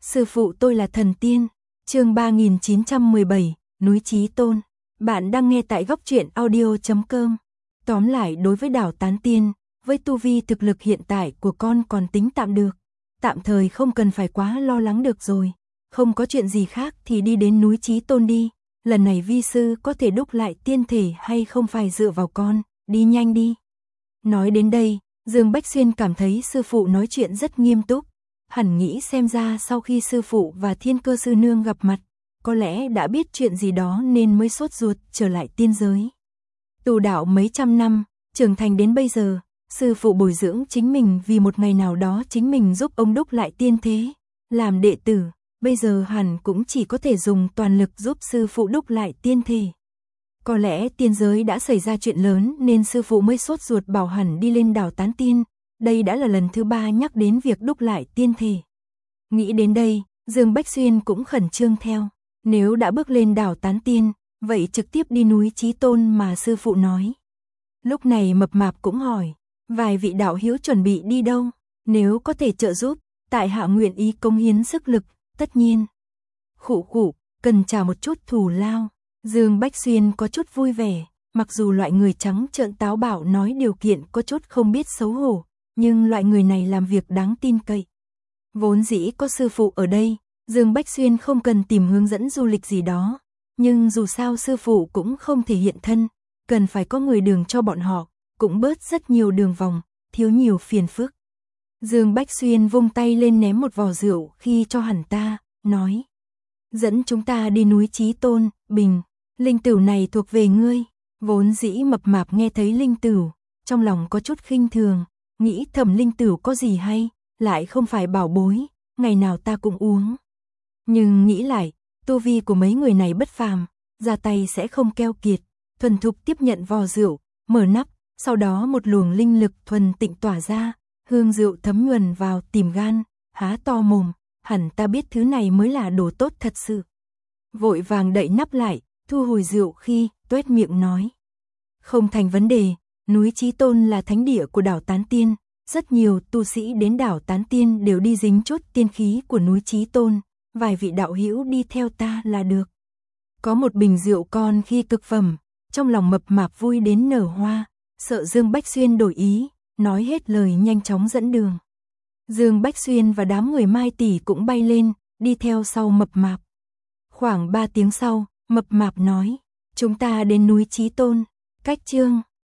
Sư phụ tôi là thần tiên. Chương 3917, núi Chí Tôn. Bạn đang nghe tại góc truyện audio.com. Tóm lại, đối với đảo Tán Tiên, với tu vi thực lực hiện tại của con còn tính tạm được. Tạm thời không cần phải quá lo lắng được rồi. Không có chuyện gì khác thì đi đến núi Chí Tôn đi. Lần này vi sư có thể đúc lại tiên thể hay không phải dựa vào con, đi nhanh đi. Nói đến đây, Dương Bách Xuyên cảm thấy sư phụ nói chuyện rất nghiêm túc. Hẳn nghĩ xem ra sau khi sư phụ và Thiên Cơ sư nương gặp mặt, có lẽ đã biết chuyện gì đó nên mới sốt ruột trở lại tiên giới. Tu đạo mấy trăm năm, trưởng thành đến bây giờ, sư phụ bồi dưỡng chính mình vì một ngày nào đó chính mình giúp ông đúc lại tiên thế. Làm đệ tử, bây giờ hẳn cũng chỉ có thể dùng toàn lực giúp sư phụ đúc lại tiên thể. Có lẽ tiên giới đã xảy ra chuyện lớn nên sư phụ mới sốt ruột bảo hẳn đi lên đảo Tán Tiên. Đây đã là lần thứ 3 nhắc đến việc đúc lại tiên thể. Nghĩ đến đây, Dương Bách Xuyên cũng khẩn trương theo. Nếu đã bước lên đảo Tán Tiên, vậy trực tiếp đi núi Chí Tôn mà sư phụ nói. Lúc này Mập Mạp cũng hỏi, vài vị đạo hữu chuẩn bị đi đâu? Nếu có thể trợ giúp, tại hạ nguyện ý cống hiến sức lực, tất nhiên. Khụ khụ, cần trả một chút thù lao. Dương Bách Xuyên có chút vui vẻ, mặc dù loại người trắng trợn táo bạo nói điều kiện có chút không biết xấu hổ, nhưng loại người này làm việc đáng tin cậy. Vốn dĩ có sư phụ ở đây, Dương Bách Xuyên không cần tìm hướng dẫn du lịch gì đó, nhưng dù sao sư phụ cũng không thể hiện thân, cần phải có người đường cho bọn họ, cũng bớt rất nhiều đường vòng, thiếu nhiều phiền phức. Dương Bách Xuyên vung tay lên ném một vò rượu khi cho hẳn ta, nói: dẫn chúng ta đi núi Chí Tôn, Bình, linh tửu này thuộc về ngươi. Vốn dĩ Mập Mạp nghe thấy linh tửu, trong lòng có chút khinh thường, nghĩ thầm linh tửu có gì hay, lại không phải bảo bối, ngày nào ta cũng uống. Nhưng nghĩ lại, tu vi của mấy người này bất phàm, ra tay sẽ không keo kiệt, thuần thục tiếp nhận vò rượu, mở nắp, sau đó một luồng linh lực thuần tịnh tỏa ra, hương rượu thấm nhuần vào tim gan, há to mồm, hẳn ta biết thứ này mới là đồ tốt thật sự. Vội vàng đậy nắp lại, thu hồi rượu khi, tuét miệng nói: không thành vấn đề, núi Chí Tôn là thánh địa của đảo Tán Tiên, rất nhiều tu sĩ đến đảo Tán Tiên đều đi dính chút tiên khí của núi Chí Tôn, vài vị đạo hữu đi theo ta là được. Có một bình rượu con khi cực phẩm, trong lòng Mập Mạp vui đến nở hoa, sợ Dương Bách Xuyên đổi ý, nói hết lời nhanh chóng dẫn đường. Dương Bách Xuyên và đám người Mai tỷ cũng bay lên, đi theo sau Mập Mạp. Khoảng 3 tiếng sau, Mập Mạp nói: chúng ta đến núi Chí Tôn, cách Chương